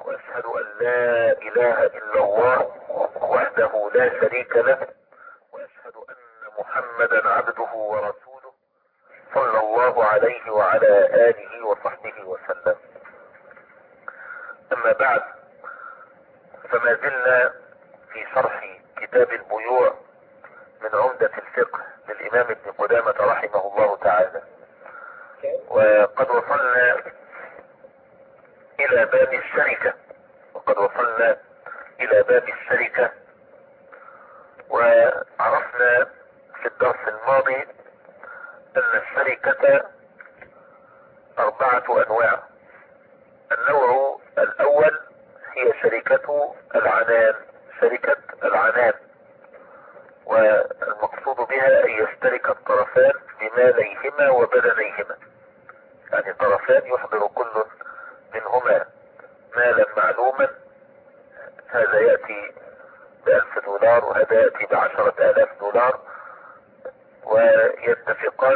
واشهد ان لا اله الا الله وحده لا شريك له، واشهد ان محمدا عبده ورسوله صلى الله عليه وعلى اله وصحبه وسلم. اما بعد، فما زلنا في شرح كتاب البيوع من عمدة الفقه للامام ابن قدامة رحمه الله تعالى، وقد وصلنا الى باب الشركة وعرفنا في الدرس الماضي ان الشركة 4 انواع. النوع الاول هي شركة العنان، والمقصود بها ان يشترك الطرفان بماليهما وبدنيهما، يعني طرفان يحضر كل منهما مالا معلوما، هذا يأتي ب$1000 وهذا يأتي ب10,000 ويتفقان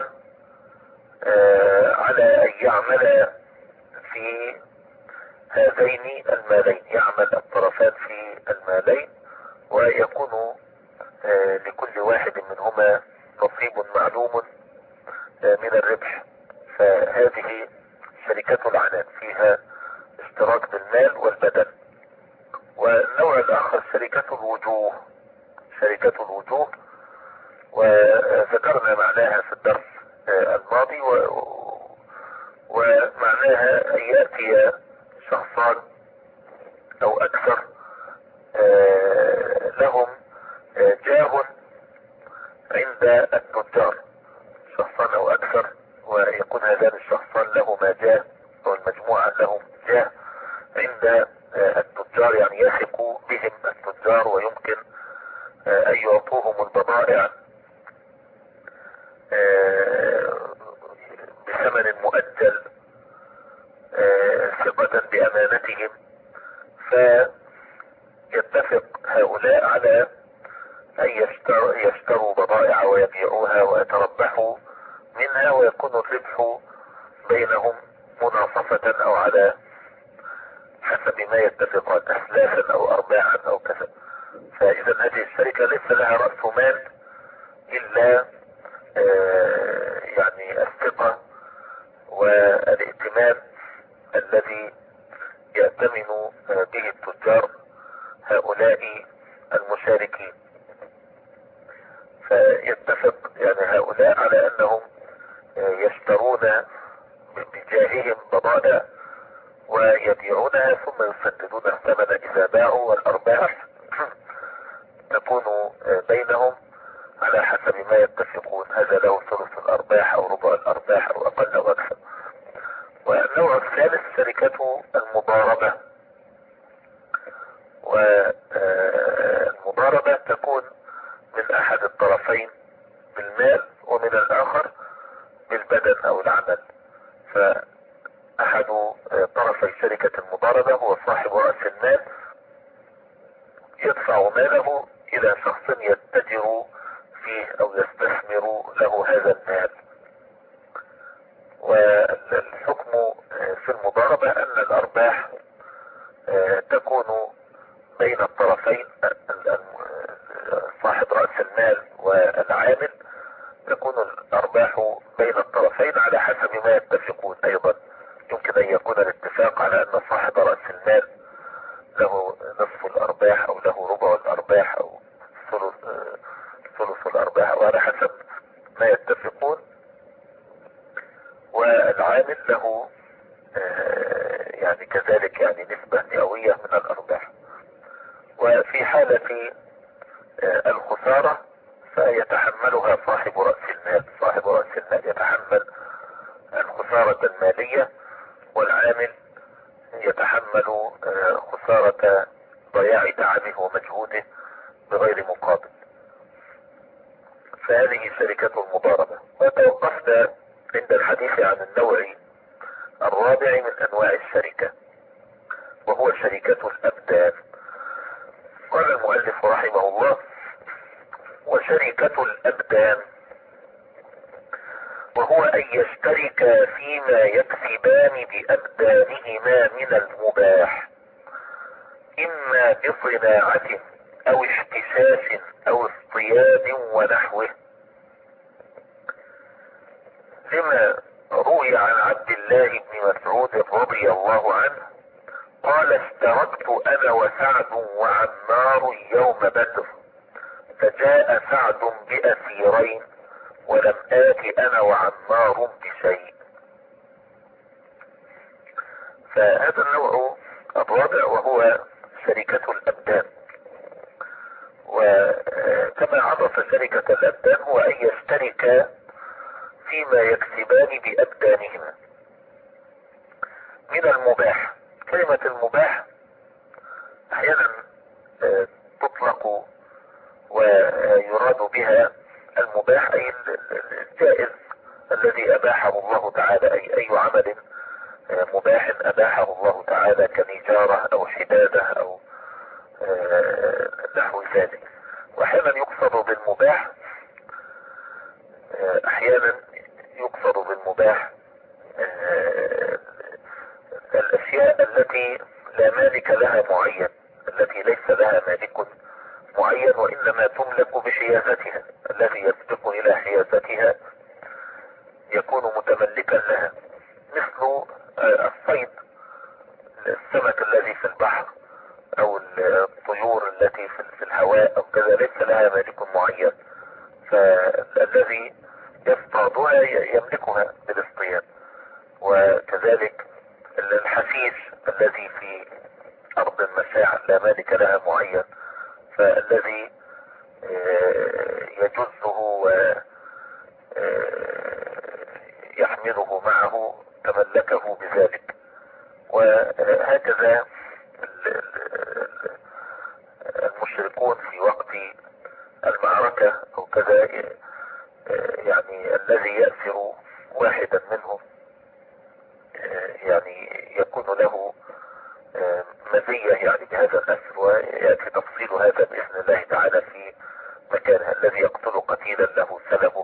على ان يعمل في هذين المالين، يعمل الطرفان في المالين ويكون لكل واحد منهما نصيب معلوم من الربح. فهذه شركة العنان فيها اشتراك بالمال والبدن. والنوع الاخر شركة الوجوه، وذكرنا معناها في الدرس الماضي، ومعناها ان يأتي شخصان او اكثر لهم جاه عند التجار، شخصان او اكثر، ويكون هذان الشخصان لهما جاه او المجموعة لهم جاه عند التجار، يعني يثق بهم التجار ويمكن ان يعطوهم البضائع بثمن مؤجل ثقة بامانتهم. فيتفق هؤلاء على ان يشتروا بضائع ويبيعوها ويتربحوا منها، ويكون الربح بينهم مناصفة او على حسب ما يتفقون، اسلافا او ارباحا او كذا. فاذا هذه الشركة ليس لها رأس مال الا يعني الثقة والائتمان الذي يأتمن به التجار هؤلاء المشاركين. فيتفق يعني هؤلاء على انهم يشترون بجاههم بضائع ويبيعونها ثم يسددون الثمن اذا باعوا، والارباح تكون بينهم على حسب ما يتفقون، هذا له ثلث الارباح او ربع الارباح او اقل او اكثر. والنوع الثالث شركة المضاربة، والمضاربة تكون من احد الطرفين بالمال ومن الاخر بالبدن او العمل. فاحد طرفي شركة المضاربة هو صاحب رأس المال، يدفع ماله الى شخص يتجر فيه او يستثمر له هذا المال. والحكم في المضاربة ان الارباح تكون بين الطرفين، صاحب رأس المال والعامل، تكون الارباح بين الطرفين على حسب ما يتفقون. ايضا يمكن ان يكون الاتفاق على ان صاحب رأس المال له نصف الارباح او له ربع الارباح او ثلث الارباح، وعلى حسب ما يتفقون. والعامل له يعني كذلك يعني نسبة مئوية من الارباح. وفي حالة الخسارة فيتحملها صاحب رأس المال، صاحب رأس المال يتحمل الخسارة المالية، والعامل يتحمل خسارة ضياع تعبه ومجهوده بغير مقابل. فهذه شركة المضاربة. وتوقفنا عند الحديث عن النوع الرابع من انواع الشركة، وهو شركة الابدان. قال المؤلف رحمه الله: وشركة الابدان وهو ان يشتركا فيما يكسبان بابدانهما من المباح اما بصناعة او احتشاش او اصطياد ونحوه، لما روي عن عبد الله بن مسعود رضي الله عنه قال اشتركت انا وسعد وعمار يوم بدر، فجاء سعد بأسيرين ولم آت انا وعمار بشيء. فهذا النوع الرابع وهو شركة الابدان. وكما عرف شركة الابدان هو ان يشترك فيما يكسبان بابدانهما من المباح. كلمة المباح احيانا تطلق ويراد بها المباح اي الجائز الذي اباحه الله تعالى، اي عمل مباح اباحه الله تعالى كنجارة او حدادة او نحو ذلك. واحيانا يقصد بالمباح احيانا يقصد بالمباح الاشياء التي لا مالك لها معين، التي ليس لها مالك معين وانما تملك بحيازتها، الذي يسبق الى حيازتها يكون متملكا لها، مثل الصيد، السمك الذي في البحر او الطيور التي في الهواء او كذا ليس لها مالك معين، فالذي يصطادها يملكها بالاصطياد. وكذلك الحشيش الذي في ارض المساحة لا مالك لها معين، فالذي يجزه ويحمله معه تملكه بذلك. وهكذا المشركون في وقت المعركة او كذا، يعني الذي يأسر واحدا منهم يعني يكون له مزية يعني بهذا الأسر، ويأتي تفصيل هذا بإذن الله تعالى في مكانها. الذي يقتل قتيلا له سلبه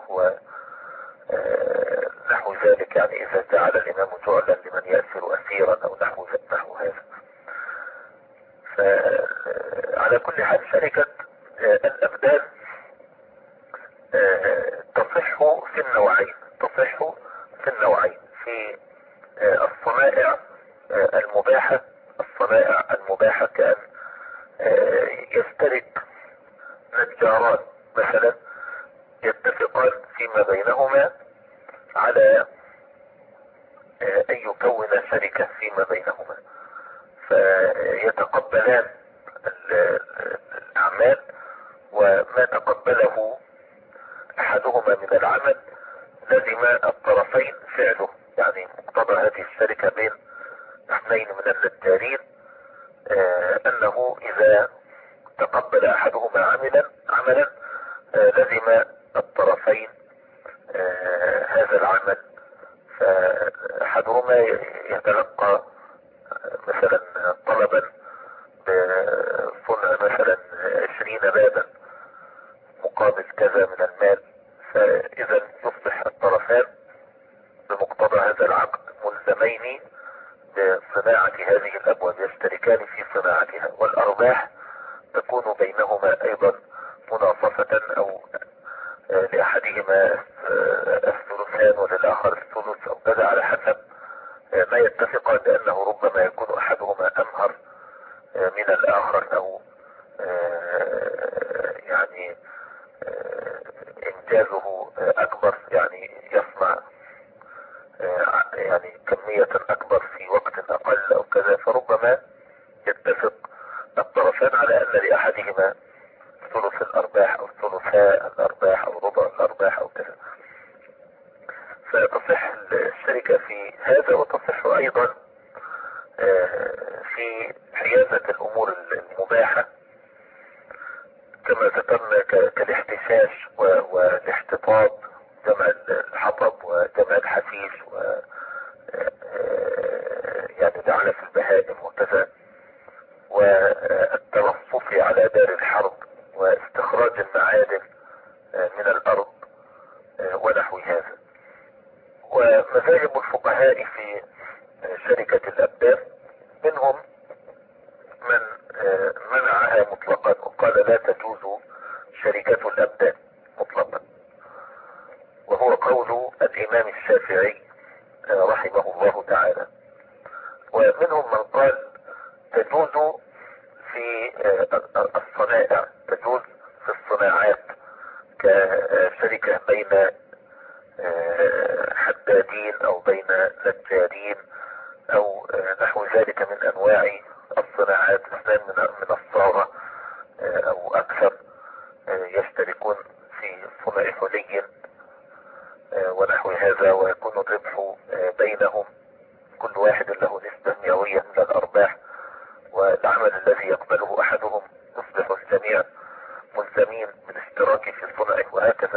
ونحو ذلك، يعني إذا جعل الإمام جعلا لمن يأسر أسيرا أو نحو هذا. فعلى كل حال شركة الأبدان تصح في النوعين، في الصنائع المباحة كأن يشترك نجاران مثلا يتفقان فيما بينهما على ان يكون شركة فيما بينهما، فيتقبلان الاعمال، وما تقبله احدهما من العمل لزم الطرفين فعله. يعني مقتضى هذه الشركة بين اثنين من النجارين انه اذا تقبل احدهما عملا لزم الطرفين هذا العمل. فاحدهما يتلقى مثلا طلبا بصنع مثلا 20 بابا مقابل كذا من المال، فاذا يصبح الطرفان بمقتضى هذا العقد ملزمين بصناعة هذه الابواب، يشتركان في صناعتها، والارباح تكون بينهما ايضا مناصفة، او لاحدهما الثلثان وللاخر الثلث او كذا، على حسب ما يتفقان، لانه ربما يكون احدهما امهر من الاخر، او يعني انجازه اكبر، يعني يصنع يعني كمية اكبر في وقت اقل او كذا، فربما يتفق الطرفان على ان لاحدهما ثلث الارباح او ثلثاء الارباح او ربع الارباح او كذا. فتصح الشركة في هذا، وتصح ايضا في حيازة الامور المباحة كما ذكرنا كالاحتشاش والاحتطاب، جمع الحطب وجمع الحشيش يعني جعل في البهائم وكذا، والترصف على دار الحرب واستخراج المعادن من الارض ونحو هذا. ومذاهب الفقهاء في شركة الابدان منهم من منعها مطلقا وقال لا تجوز شركة الأبدان مطلقا، وهو قول الإمام الشافعي رحمه الله تعالى. ومنهم من قال تجوز في الصنائع، تجوز في الصناعات كشركة بين حدادين او بين نجارين او نحو ذلك من انواع الصناعات، اثنان من الصاغة او اكثر يشتركون في صنع حلي ونحو هذا، ويكون الربح بينهم كل واحد له نسبة مئوية من الارباح، والعمل الذي يقبله احدهم يصبح الجميع ملزمين بالاشتراك في صنعه وهكذا.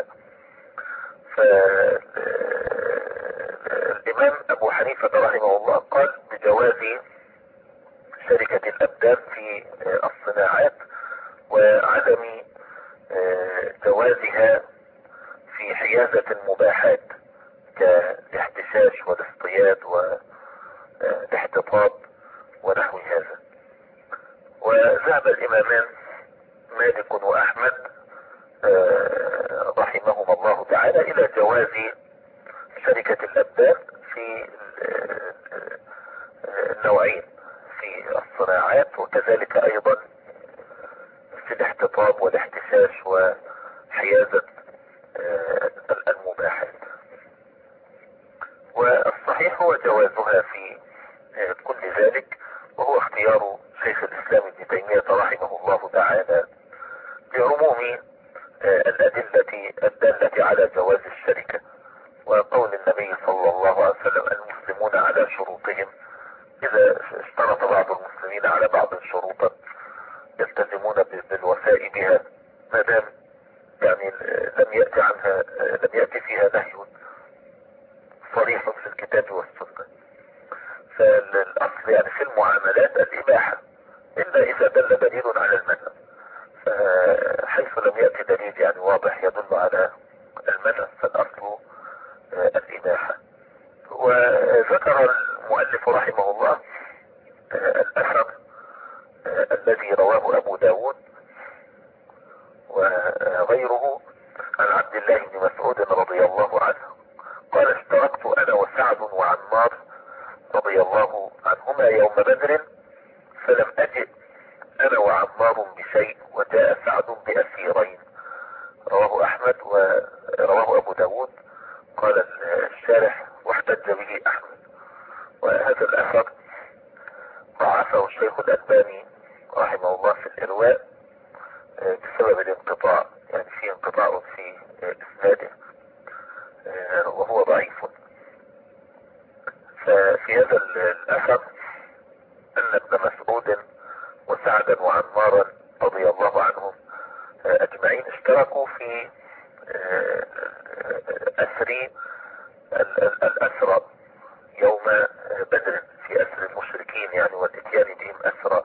فالامام ابو حنيفة رحمه الله قال بجواز شركة الابدان في الصناعات وعدم جوازها في حيازة المباحات كالاحتشاش والاصطياد والاحتطاب ونحو هذا. وذهب الامامان مالك واحمد رحمهما الله تعالى الى جواز شركة الابدان في النوعين، في الصناعات وكذلك ايضا في الاحتطاب والاحتشاش وحيازة المباحات. والصحيح هو جوازها في كل ذلك، وهو اختيار شيخ الاسلام ابن تيمية رحمه الله تعالى بعموم الأدلة الدالة على جواز الشركة، وقول النبي صلى الله عليه وسلم المسلمون على شروطهم، إذا اشترط بعض المسلمين على بعض شروطا يلتزمون بالوفاء بها ما دام يعني لم يأتي فيها نهي صريح في الكتاب والسنة. فالأصل يعني في المعاملات الإباحة إلا إذا دل دليل على المنع، حيث لم يأتي دليل يعني واضح يدل على المنع فالأصل الإباحة. وذكر المؤلف رحمه الله الأثر الذي رواه أبو داود وغيره عن عبد الله بن مسعود رضي الله عنه قال اشتركت أنا وسعد وعمار رضي الله عنهما يوم بدر فلم أجئ أنا وعمار بشيء وجاء سعد بأسيرين. رواه أحمد ورواه أبو داود. قال الشارح واحتج به أحمد، وهذا الأثر ضعفه الشيخ الألباني رحمه الله في الإرواء بسبب الانقطاع، يعني في انقطاع في إسناده وهو ضعيف. ففي هذا الأثر أن ابن مسعود وسعدا وعمارا رضي الله عنهم أجمعين اشتركوا في أسر الأسرى يوم بدر، في أسر المشركين يعني والاتيان بهم أسرى،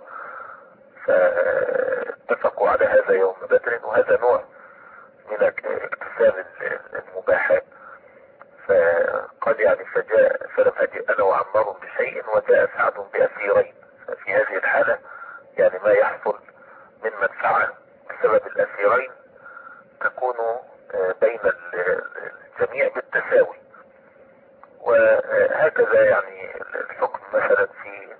فاتفقوا على هذا يوم بدر، وهذا نوع من اكتساب المباحات. فقال يعني فلم أجئ أنا وعمار بشيء وجاء سعد بأسيرين. ففي هذه الحالة يعني ما يحصل من منفعة بسبب الأسيرين تكون بين الجميع بالتساوي. وهكذا يعني الحكم مثلا في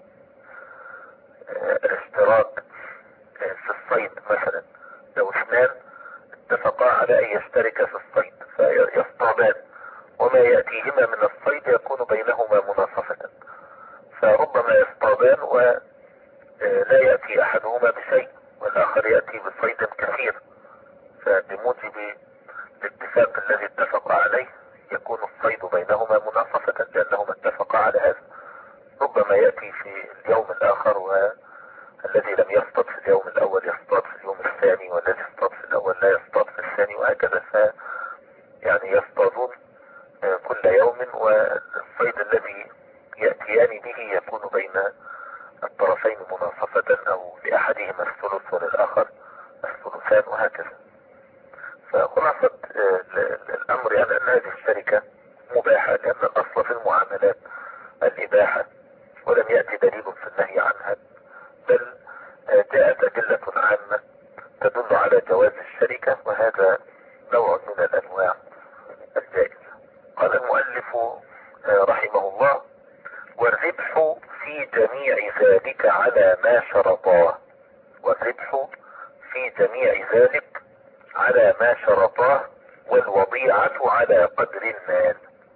الاشتراك في الصيد، مثلا لو اثنان اتفقا على ان يشتركا في الصيد فيصطادان وما يأتيهما من الصيد يكون بينهما مناصفة، فربما يصطادان ولا يأتي احدهما بشيء والاخر يأتي بصيد كثير، فبموجب الاتفاق الذي اتفق عليه يكون الصيد بينهما مناصفة لأنهما اتفقا على هذا. ربما يأتي في اليوم الآخر والذي لم يصطاد في اليوم الأول يصطاد في اليوم الثاني، والذي اصطاد في الأول لا يصطاد في الثاني، وهكذا. يعني يصطادون كل يوم، والصيد الذي يأتيان به يكون بين الطرفين مناصفة، أو لأحدهما الثلث وللآخر الثلثان وهكذا. فخلاصة الأمر يعني أن هذه الشركة مباحة، لأن الأصل في المعاملات الإباحة ولم يأتي دليل في النهي عنها، بل جاء ذلك على ما شرطاه، والربح في جميع ذلك على ما شرطاه، والوضيعة على قدر المال.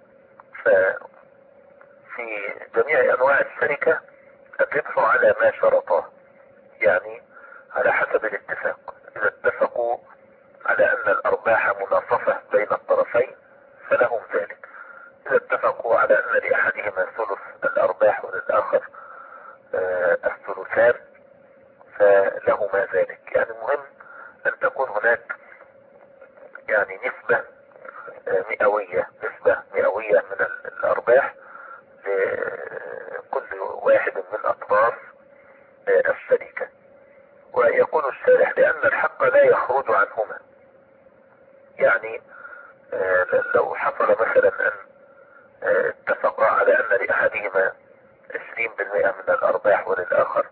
ففي جميع انواع الشركة الربح على ما شرطاه، يعني على حسب الاتفاق. اذا اتفقوا على ان الارباح مناصفة بين الطرفين فلهم ذلك. اذا اتفقوا على ان لاحدهما ثلث الارباح وللاخر الثلثان فلهما ذلك. يعني المهم ان تكون هناك يعني نسبة مئوية من الارباح لكل واحد من اطراف الشركة. ويقول الشارح لان الحق لا يخرج عنهما. يعني لو حصل مثلا ان اتفقا على ان لاحدهما 20% من الارباح وللاخر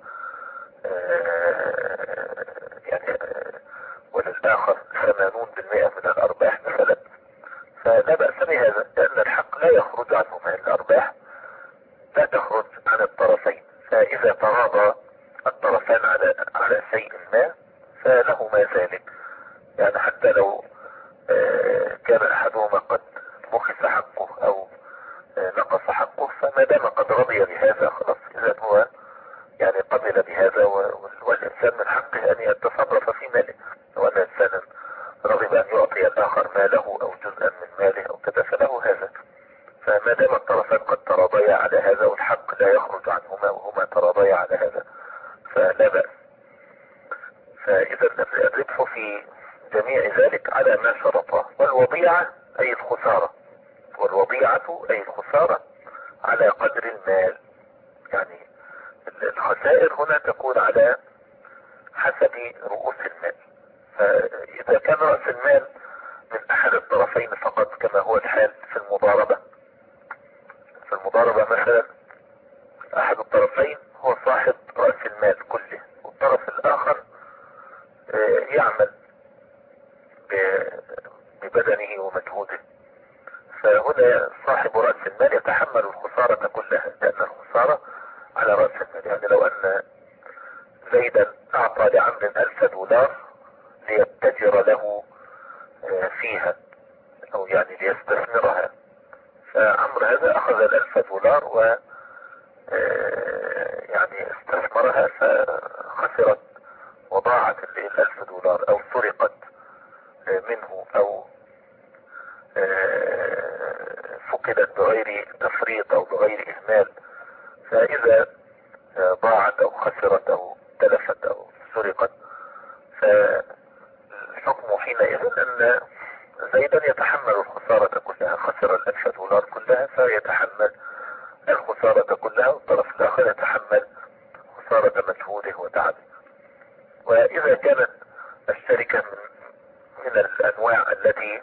يعني وللاخر 80% من الارباح مثلا، فلا بأس بهذا، لان الحق لا يخرج عنهما. الارباح لا تخرج عن الطرفين، فاذا تراضى الطرفان على شيء ما فلهما ذلك. يعني حتى لو كان احدهما قد بخس حقه او نقص حقه، فما دام قد رضي بهذا خلاص، اذا هو يعني قبل بهذا. والانسان من حقه ان يتصرف في ماله، وان انسانا رغب ان يعطي الاخر ماله او جزءا من ماله او كذا فله هذا. فما دام الطرفان قد تراضيا على هذا والحق لا يخرج عنهما وهما تراضيا على هذا فلا بأس. فاذا الربح في جميع ذلك على ما شرطاه، والوضيعة اي الخسارة، على قدر المال. يعني الخسائر هنا تكون على حسب رؤوس المال. فاذا كان رأس المال من احد الطرفين فقط كما هو الحال في المضاربة مثلا، احد الطرفين هو صاحب رأس المال كله، والطرف الاخر يعمل ببدنه ومجهوده، فهنا صاحب رأس المال يتحمل الخسارة كلها، لأن الخسارة على رأس المال. يعني لو أن زيدا أعطى لعمر $1000 ليتجر له فيها أو يعني ليستثمرها، فعمر هذا أخذ $1000 و يعني استثمرها فخسرت وضاعت $1000 أو سرقت منه أو فقدت بغير تفريط او بغير اهمال. فاذا ضاعت او خسرت او تلفت او سرقت فالحكم حينئذ ان زيدا يتحمل الخسارة كلها، خسر $1000 كلها فيتحمل الخسارة كلها، والطرف الاخر يتحمل خسارة مجهوده وتعبه. واذا كانت الشركة من الانواع التي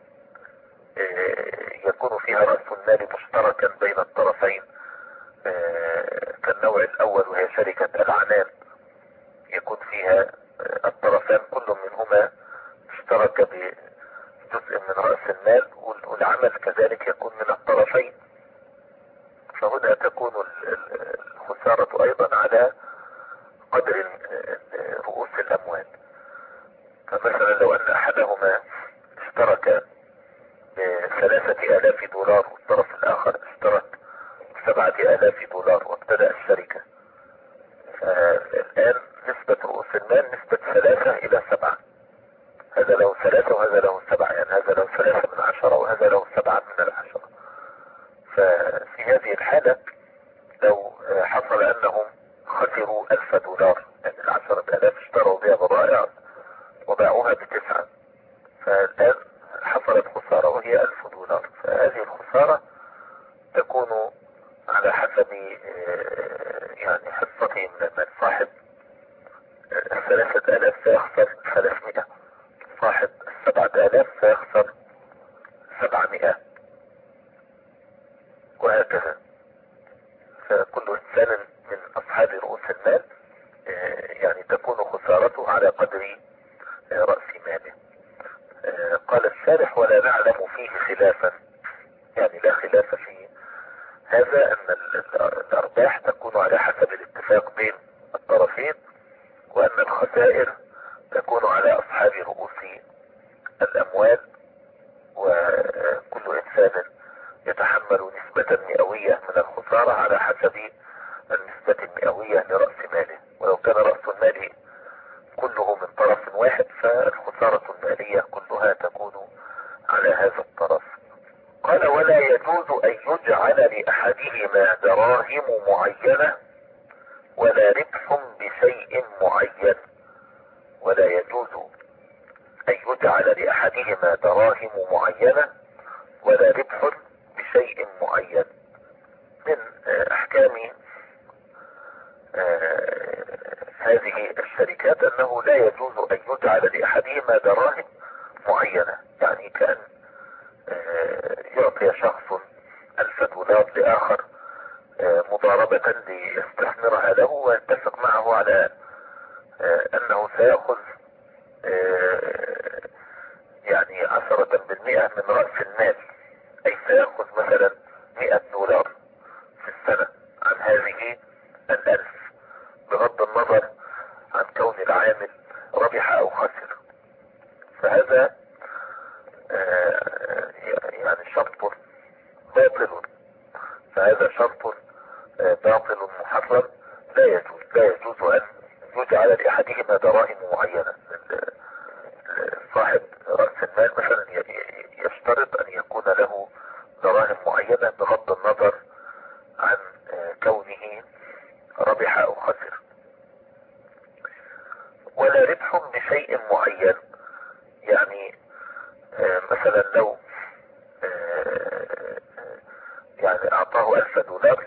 يكون فيها رأس المال مشتركا بين الطرفين كالنوع الاول وهي شركة العنان، يكون فيها الطرفان كل منهما اشترك بجزء من رأس المال، والعمل كذلك يكون من الطرفين، فهنا تكون الخسارة ايضا على قدر رؤوس الاموال. فمثلا لو ان احدهما اشترك $3000 والطرف الاخر اشترك $7000 وابتدأ الشركة، فالان نسبة رؤوس المال نسبة 3-7، هذا له 3 وهذا له 7، يعني هذا له 3/10 وهذا له 7/10. ففي هذه الحالة لو حصل انهم خسروا $1000، يعني $10,000 اشتروا بها بضائع وباعوها ب9، فالان حصلت خسارة وهي $1000. فهذه الخسارة تكون على حسب يعني حصته من المال. صاحب 3000 سيخسر 300، صاحب 7000 سيخسر 700، وهكذا. فكل انسان من اصحاب رؤوس المال يعني تكون خسارته على قدر رأس ماله. قال الشارح: ولا نعلم فيه خلافا، يعني لا خلاف في هذا ان الارباح تكون على حسب الاتفاق بين الطرفين، وان الخسائر تكون على اصحاب رؤوس الاموال، وكل انسان يتحمل نسبة مئوية من الخسارة على حسب النسبة المئوية لرأس ماله. ولو كان رأس المال كله من طرف واحد فالخسارة المالية كلها تكون على هذا الطرف. قال ولا يجوز ان يجعل لأحدهما دراهم معينة ولا ربح بشيء معين. ولا يجوز ان يجعل لأحدهما دراهم معينة ولا ربح بشيء معين. من احكام هذه الشركات انه لا يجوز ان يجعل لاحدهما دراهم معينة، يعني كان يعطي شخص $1000 لاخر مضاربة ليستثمرها له، ويتفق معه على انه سيأخذ يعني 10% من رأس المال، اي سيأخذ مثلا $100 في السنة عن هذه 1000، بغض النظر عن كون العامل ربح او خسر. فهذا يعني شرط باطل، فهذا شرط باطل محرم لا يجوز ان يجعل لاحدهما دراهم معينة. صاحب رأس المال مثلا يشترط ان يكون له دراهم معينة بغض النظر عن كونه ربح او خسر. ولا ربح بشيء معين، يعني مثلا لو يعني اعطاه $1000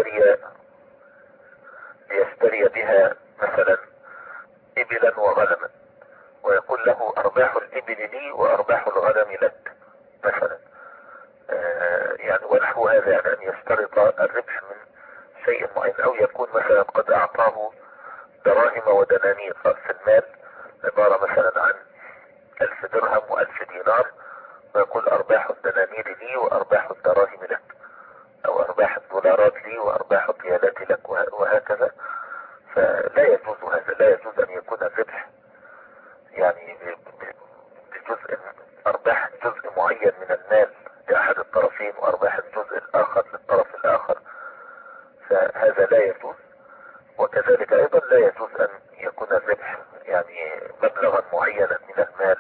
ليشتري بها مثلا ابلا وغنما، ويقول له ارباح الابل لي وارباح الغنم لك مثلا، يعني ونحو هذا، يعني ان يشترط الربح من شيء معين. او يكون مثلا قد اعطاه دراهم ودنانير، رأس المال عبارة مثلا عن 1000 درهم و1000 دينار، ويقول ارباح الدنانير لي وارباح الدراهم لك، او ارباح الدولارات لي وارباح الريالات لك، وهكذا. فلا يجوز هذا، لا يجوز ان يكون الربح يعني بجزء، ارباح جزء معين من المال لاحد الطرفين وارباح الجزء الاخر للطرف الاخر، فهذا لا يجوز. وكذلك ايضا لا يجوز ان يكون الربح يعني مبلغا معينا من المال،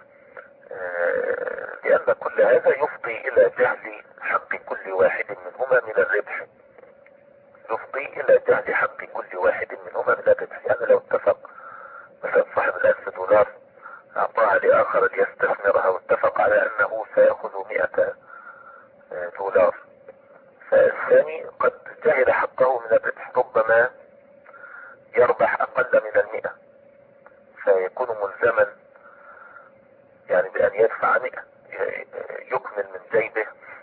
لان كل هذا يفضي الى جهل حق كل واحد منهما من الربح، يفضي الى جهل حق كل واحد منهما من الربح. يعني لو اتفق مثلا صاحب $1000 اعطاها لاخر ليستثمرها، واتفق على انه سيأخذ $100، فالثاني قد جهل حقه من الربح، ربما يربح اقل من 100، فيكون ملزما يعني بان يدفع 100، يكمل من جيبه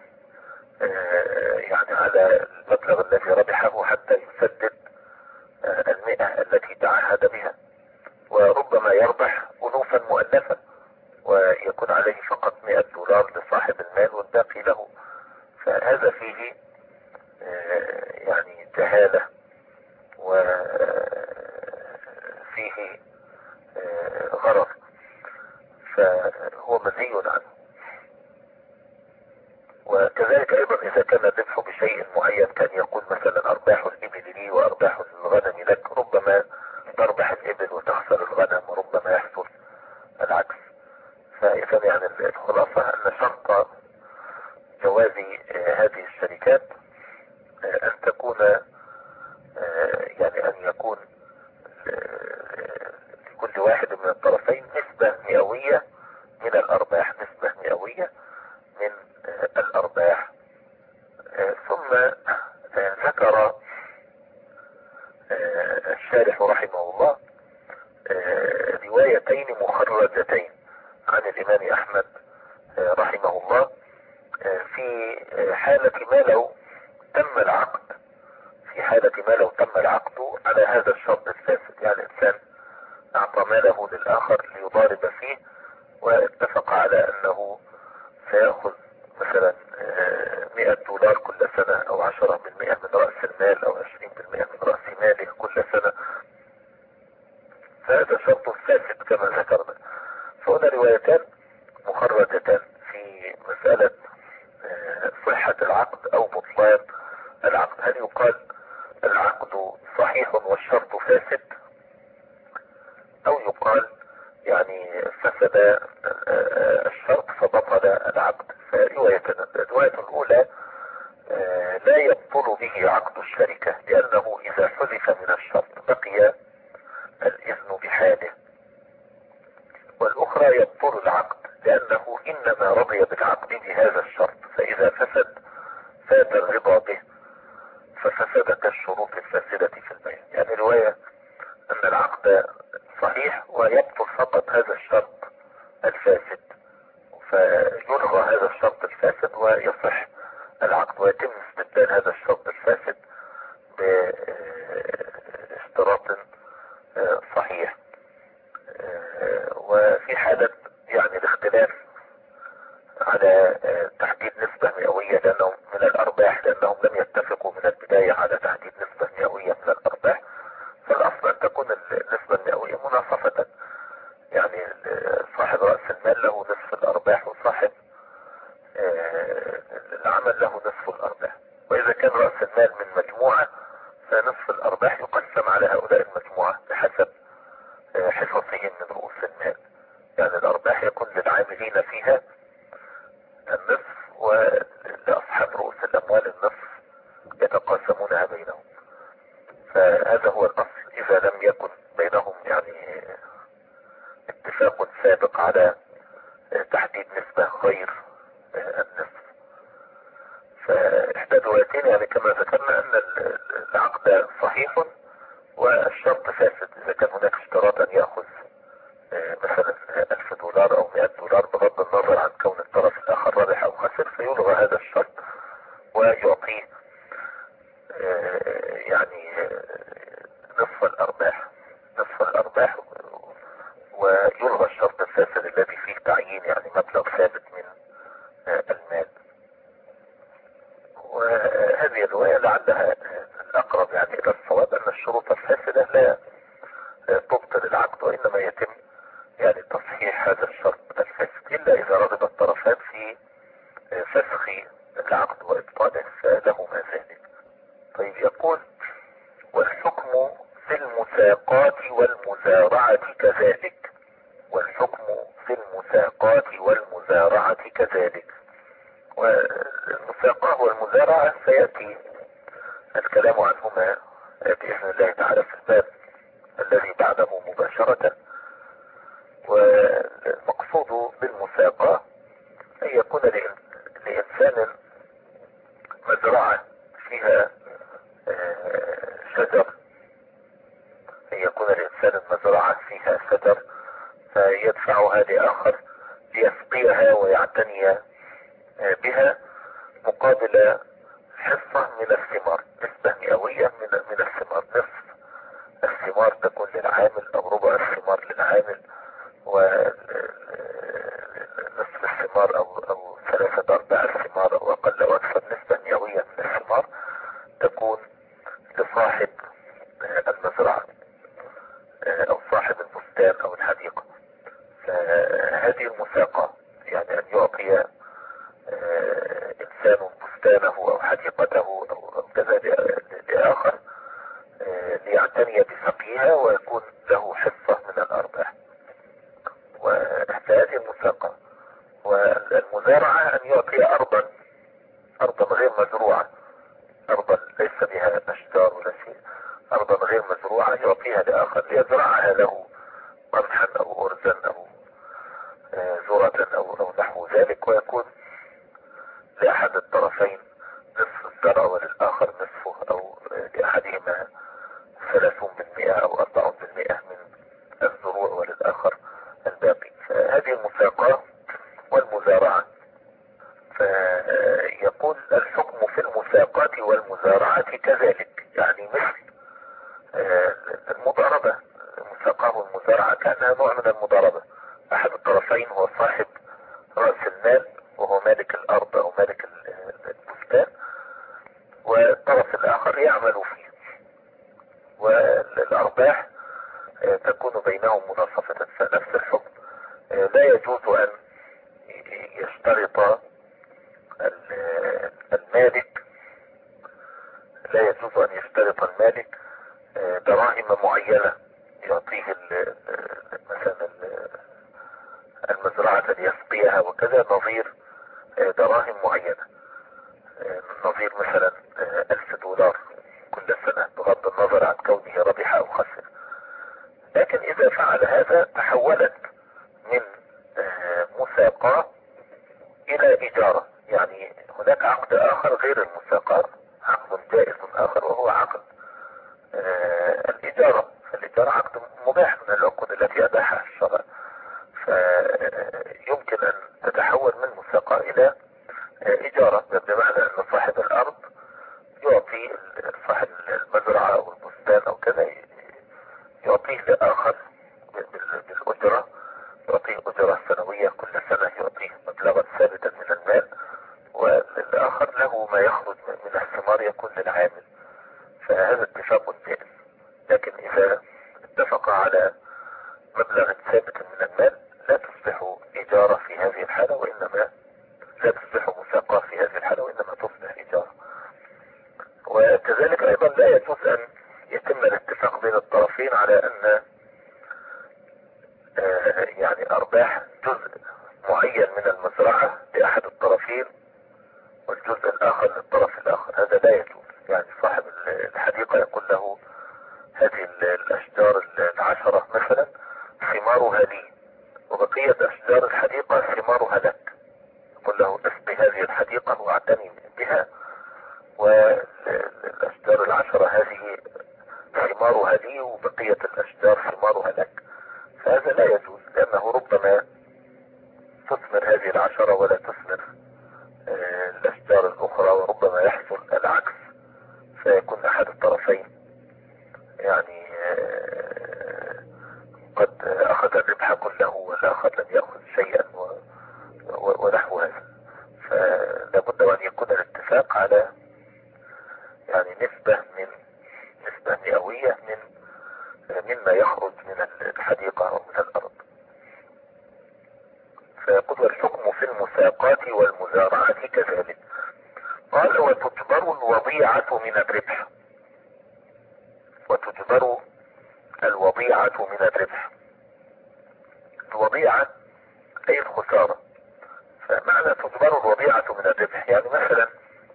يعني على المبلغ الذي ربحه حتى يسدد 100 التي تعهد بها. وربما يربح ألوفا مؤلفة ويكون عليه فقط $100 لصاحب المال والباقي له، فهذا فيه يعني جهالة، وفيه غرض، فهو منهي عنه. وكذلك ايضا اذا كان الربح بشيء معين، كان يقول مثلا ارباح الابل لي وارباح الغنم لك، ربما تربح الابل وتخسر الغنم، وربما يحصل العكس. فاذا يعني الخلاصة ان شرط جواز هذه الشركات ان تكون يعني ان يكون لكل واحد من الطرفين نسبة مئوية من الارباح، نسبة مئوية من الارباح. ثم ذكر الشارح رحمه الله روايتين مخرجتين عن الامام احمد رحمه الله في حالة ما لو تم العقد، في حالة ما لو تم العقد على هذا الشرط الفاسد، يعني انسان اعطى ماله للاخر ليضارب فيه، واتفق على انه سيأخذ مثلا $100 كل سنة او $10 سنة، فهذا شرط فاسد كما ذكرنا. فهنا روايتان مخرجتان في مسألة صحة العقد او بطلان العقد. هل يقال العقد صحيح والشرط فاسد، او يقال يعني فسد الشرط فبطل العقد؟ فروايتنا الرواية الاولى لا يبطل به عقد الشركة، لانه اذا حذف من الشرط بقي الاذن بحاله. والاخرى يبطل العقد لانه انما رضي بالعقد بهذا الشرط، فاذا فسد فات الرضا به ففسدت الشروط الفاسدة في البيع. يعني رواية ان العقد صحيح ويبطل فقط هذا الشرط الفاسد، فيلغى هذا الشرط الفاسد ويصح العقد، ويتم استبدال هذا الشرط الفاسد باشتراط صحيح. وفي حالة يعني الاختلاف على تحديد نسبة مئوية لأنهم من الأرباح، لأنهم لم يتفقوا من البداية على تحديد نسبة مئوية من الأرباح، فالأصل أن تكون النسبة المئوية مناصفة، يعني صاحب رأس المال له نصف الأرباح وصاحب العمل له نصف الأرباح. وإذا كان رأس المال من مجموعة فنصف الأرباح يقسم على هؤلاء المجموعة بحسب حصصهم من رؤوس المال. يعني الأرباح يكون للعاملين فيها النصف ولأصحاب رؤوس الأموال النصف يتقاسمونها بينهم. فهذا هو الأصل إذا لم يكن بينهم يعني اتفاق سابق على تحديد نسبة غير النصف. فإحدى الروايتين يعني كما ذكرنا أن العقد صحيح والشرط فاسد. إذا كان هناك اشتراط أن يأخذ مثلا $1000 أو $100 بغض النظر عن كون الطرف الآخر ربح أو خسر، فيلغى هذا الشرط ويعطيه يعني نصف الأرباح ويلغى الشرط الفاسد الذي فيه تعيين يعني مبلغ ثابت من المال. وهذه الرواية لعلها الأقرب يعني إلى الصواب أن الشروط الفاسدة لا تبطل العقد، وإنما يتم يعني تصحيح هذا الشرط الفاسد إلا إذا رغب الطرفان في فسخ العقد وإبطاله فله ما ذلك. طيب يقول والحكم في المساقات والمزارعة كذلك. والحكم في المساقات والمزارعة كذلك. والمساقات والمزارعة سيأتي الكلام عنهما بإذن الله تعالى في الباب الذي بعده مباشرة. والمقصود بالمساقة أن يكون لإنسان مزرعة فيها شجر، أن يكون لإنسان مزرعة فيها شجر فيدفعها لآخر ليسقيها ويعتني بها مقابل حصة من الثمار، نسبة مئوية من الثمار. نصف الثمار تكون للعامل أو ربع الثمار للعامل، ونصف الثمار أو 3/4 الثمار أو أقل أو أكثر نسبة مئوية من الثمار تكون لصاحب المزرعة أو صاحب البستان أو الحديقة. فهذه المساقة يعني أن يعطي إنسان بستانه أو حديقته أو كذا لآخر ليعتني بسقيها ويكون له حصة من الأرباح. وهذه المساقة. والمزارعة أن يعطي أرضا غير مزروعة، أرضا ليس بها أشجار ولا شيء، أرضا غير مزروعة يعطيها لآخر ليزرعها له قمحا أو أرزا أو ذرة أو نحو ذلك، ويكون لأحد الطرفين نصف الزرع وللآخر نصفه، أو لأحدهما 30% أو 40% من الزروع وللآخر الباقي. فهذه المساقة والمزارعة. فيقول الحكم في المساقات والمزارعة كذلك، يعني مثل المضاربة. المساقة والمزارعة كأنها نوع من المضاربة. أحد الطرفين هو صاحب رأس المال وهو مالك الأرض أو مالك البستان، والطرف الآخر يعمل فيه. والأرباح تكون بينهم مناصفة نفس الحكم. لا يجوز أن يشترط المالك لا يجوز أن يشترط المالك دراهم معينة يعطيه مثلا المزرعة ليسقيها وكذا، نظير دراهم معينة، نظير مثلا $1000 كل سنة، بغض النظر عن كونه ربح أو خسر. لكن إذا فعل هذا تحولت من مساقاة إلى إجارة. يعني هناك عقد آخر غير المساقاة، عقد جائز آخر، وهو عقد الإجارة. فالإجارة عقد مباح من العقود التي أباحها الشرع، فيمكن أن تتحول من مساقاة إلى إجارة، بمعنى أن صاحب الأرض يعطي صاحب المزرعة أو البستان أو كذا، يعطيه لآخر بالأجرة، يعطيه أجرة سنوية، كل سنة يعطيه مبلغا ثابتا من المال، والآخر له ما يخرج من الثمار يكون للعامل. فهذا اتفاق جائز. لكن إذا اتفق على مبلغ ثابت من المال لا تصبح إجارة في هذه الحالة، وإنما لا تصبح مساقاة في هذه الحالة، وإنما تصبح إجارة. وكذلك أيضا لا يجوز أن يتم الاتفاق بين الطرفين على أن يعني أرباح جزء معين من المزرعة لأحد الطرفين والجزء الآخر للطرف الآخر. هذا لا يجوز. يعني صاحب الحديقة يقول له هذه الأشجار 10 مثلا ثمارها لي، وبقية أشجار الحديقة ثمارها لك. يقول له اسقي هذه الحديقة واعتني بها، والأشجار 10 هذه ثمارها لي، وبقية الأشجار ثمارها لك. فهذا لا يجوز، لأنه ربما تثمر هذه 10 ولا تثمر الأشجار الأخرى، وربما يحصل العكس، فيكون أحد الطرفين يعني قد أخذ الربح كله والآخر لم يأخذ شيئا ونحو هذا. فلا بد أن يكون الاتفاق على يعني نسبة مئوية مما يخرج من الحديقة أو من الأرض. فيقول والحكم في المساقات والمزارعة كذلك. قال وتجبر الوضيعة من الربح. وتجبر الوضيعة من الربح. الوضيعة أي الخسارة. فمعنى تجبر الوضيعة من الربح يعني مثلا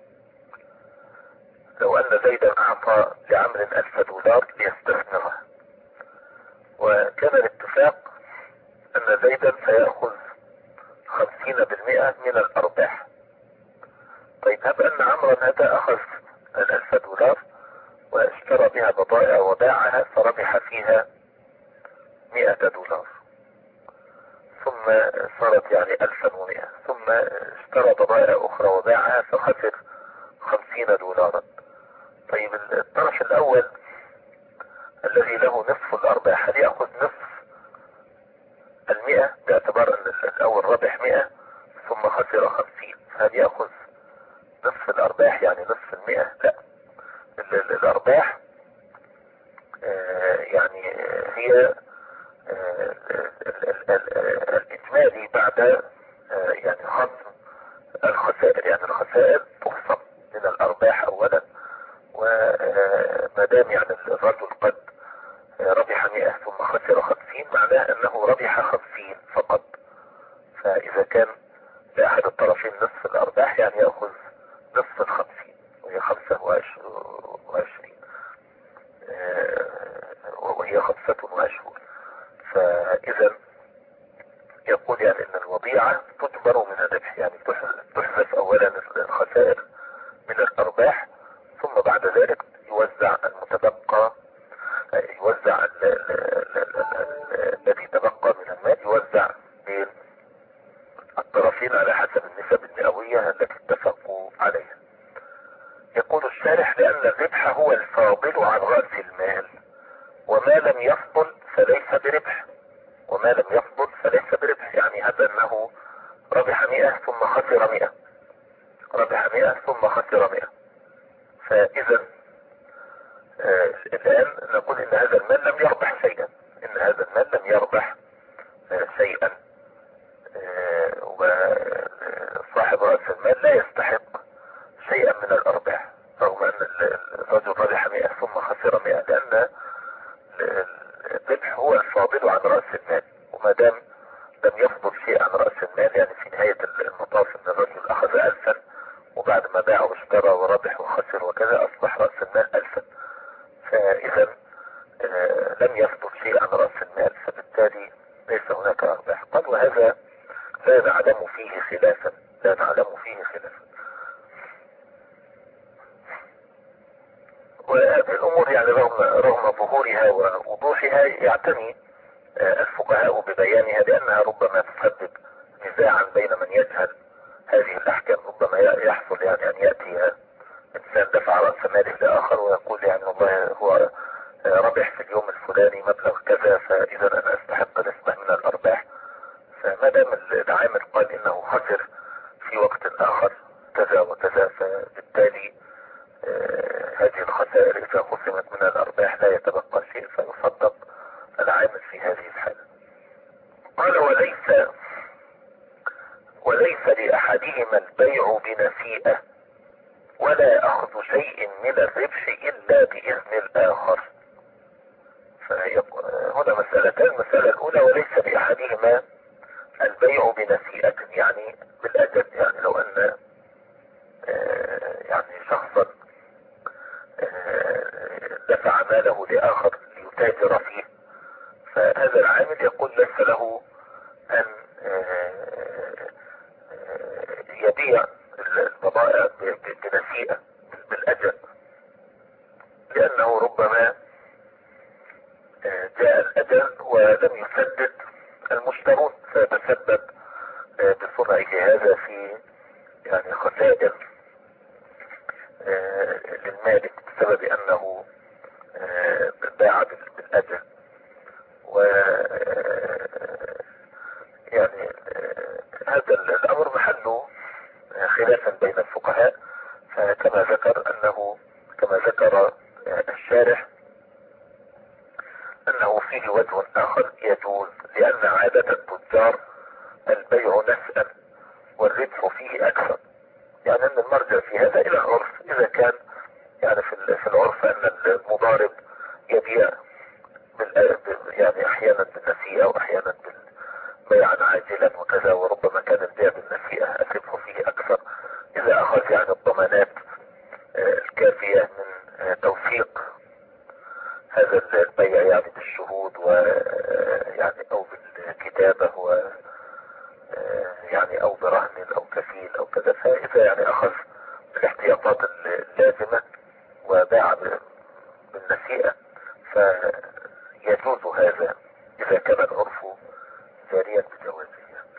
لو أن زيدا أعطى لعمر $1000 ليستثمرها، وكان الاتفاق أن زيدا سيأخذ 50% من الأرباح. طيب هب أن عمرا هذا أخذ $1000 واشترى بها بضائع وباعها فربح فيها $100، ثم صارت يعني 1100، ثم اشترى بضائع أخرى وباعها فخسر $50. طيب الطرف الأول الذي له نصف الأرباح هل يأخذ نصف 100 باعتبار أن الأول ربح 100 ثم خسر 50؟ هل يأخذ نصف الأرباح يعني نصف 100؟ لا، الأرباح يعني هي الإجمالي بعد يعني خصم الخسائر. يعني الخسائر تخصم من الأرباح أولا، وما دام يعني الرجل قد ربح 100 ثم خسر 50 معناه أنه ربح 50 فقط. فإذا كان لأحد الطرفين نصف الأرباح يعني يأخذ نصف 50 وهي 25 وهي 5 أشهر. فإذا يقول يعني أن الوضيعة تجبر من الربح، يعني تحذف أولا الخسائر من الأرباح، ثم بعد ذلك يوزع المتبقى، يوزع الذي تبقى من المال يوزع بين الطرفين على حسب النسب المئوية التي اتفقوا عليها. يقول الشارح لأن الربح هو الفاضل عن رأس المال، وما لم يفضل فليس بربح. وما لم يفضل فليس بربح، يعني هذا أنه ربح 100 ثم خسر 100، ربح 100 ثم خسر 100. فإذا الآن يفاضل عن رأس المال. وما دام لم يفضل شيء عن رأس المال، يعني في نهاية المطاف ان الرجل اخذ 1000 وبعد ما باع واشترى وربح وخسر وكذا اصبح رأس المال 1000، فاذا لم يفضل شيء عن رأس المال، فبالتالي ليس هناك ارباح. قال وهذا لا نعلم فيه خلافا، لا نعلم فيه خلافا. وهذه الامور يعني رغم ظهورها ووضوحها يعتني الفقهاء ببيانها، لانها ربما تسبب نزاعا بين من يجهل هذه الاحكام. ربما يحصل يعني ان يأتي انسان دفع رأس ماله لاخر ويقول يعني والله هو ربح في اليوم الفلاني مبلغ كذا، فاذا انا استحق نسبة من الارباح. فما دام العامل قال انه خسر في وقت اخر كذا وكذا، فبالتالي هذه الخسائر اذا خصمت من الارباح لا يتبقى شيء، فيصدق العامل في هذه الحالة. قال وليس لأحدهما البيع بنسيئة ولا أخذ شيء من الربح إلا بإذن الآخر. هنا مسألتان. المسألة الأولى وليس لأحدهما البيع بنسيئة، يعني بالأجل، يعني لو أن يعني شخصا دفع ماله لآخر ليتاجر فيه، فهذا العامل يقول ليس له أن يبيع البضائع بنسيئة بالأجل، لأنه ربما جاء الأجل ولم يسدد المشترون، فتسبب بصنعه هذا في يعني خسائر للمالك بسبب أنه باع بالأجل. و يعني هذا الأمر محله خلافا بين الفقهاء، فكما ذكر الشارح أنه فيه وجه آخر يجوز، لأن عادة التجار البيع نسأل والربح فيه أكثر. يعني أن المرجع في هذا إلى العرف، إذا كان يعني في العرف أن المضارب يبيع يعني أحيانا بالنسيئة وأحيانا بيعا عاجلا وكذا، وربما كان البيع بالنسيئة الربح فيه أكثر إذا أخذ يعني الضمانات الكافية من توثيق هذا البيع، يعني بالشهود ويعني أو بالكتابة و يعني أو برهن أو كفيل أو كذا. فإذا يعني أخذ بالاحتياطات اللازمة وباع بالنسيئة فيجوز هذا إذا كان العرف جاريا بجوازه،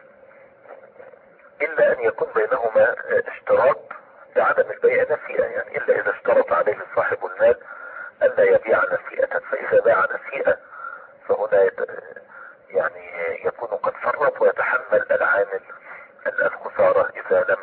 إلا أن يكون بينهما اشتراط بعدم البيع نسيئة، يعني إلا إذا اشترط عليه صاحب المال ألا يبيع نسيئة. فإذا باع نسيئة فهنا يعني يكون قد فرط ويتحمل العامل الخسارة إذا لم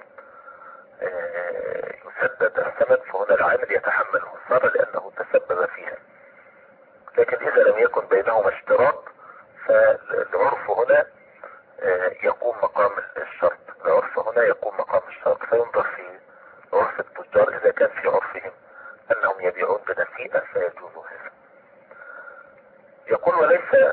يسدد الثمن، فهنا العامل يتحمل الخسارة لأنه تسبب فيها. لكن إذا لم يكن بينهما اشتراط فالعرف هنا يقوم مقام الشرط، العرف هنا يقوم مقام الشرط، فينظر في عرف التجار إذا كان في عرفهم أنهم يبيعون بنسيئة فيجوز هذا. يقول وليس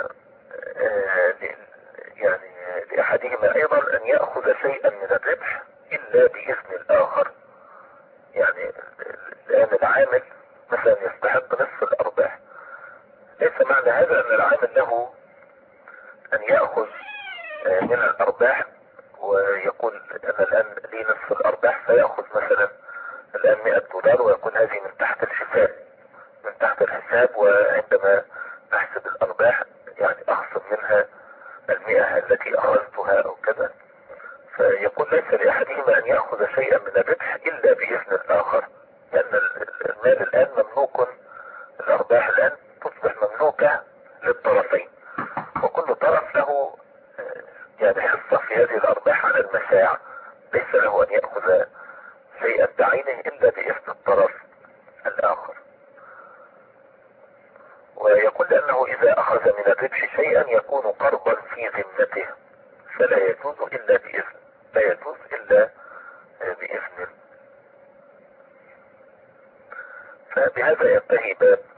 يعني لأحدهما أيضا أن يأخذ شيئا من الربح إلا بإذن الآخر. يعني لأن العامل مثلا يستحق نصف الأرباح، ليس معنى هذا أن العامل له أن يأخذ من الأرباح ويقول أنا الآن لي نصف الأرباح، فيأخذ مثلا الآن $100 ويقول هذه من تحت الحساب، من تحت الحساب، وعندما نحسب الأرباح يعني أخصم منها 100 التي أخذتها أو كذا. فيقول ليس لأحدهما أن يأخذ شيئا من الربح إلا بإذن الآخر، لأن المال الآن مملوك، الأرباح الآن تصبح مملوكة للطرفين، وكل طرف له يعني حصة في هذه الأرباح على المشاع، ليس له أن يأخذ شيئا بعينه إلا بإذن الطرف الآخر. ويقول لأنه إذا أخذ من الربح شيئا يكون قرضا في ذمته فلا يجوز إلا بإذن، لا يجوز إلا بإذن. فبهذا ينتهي باب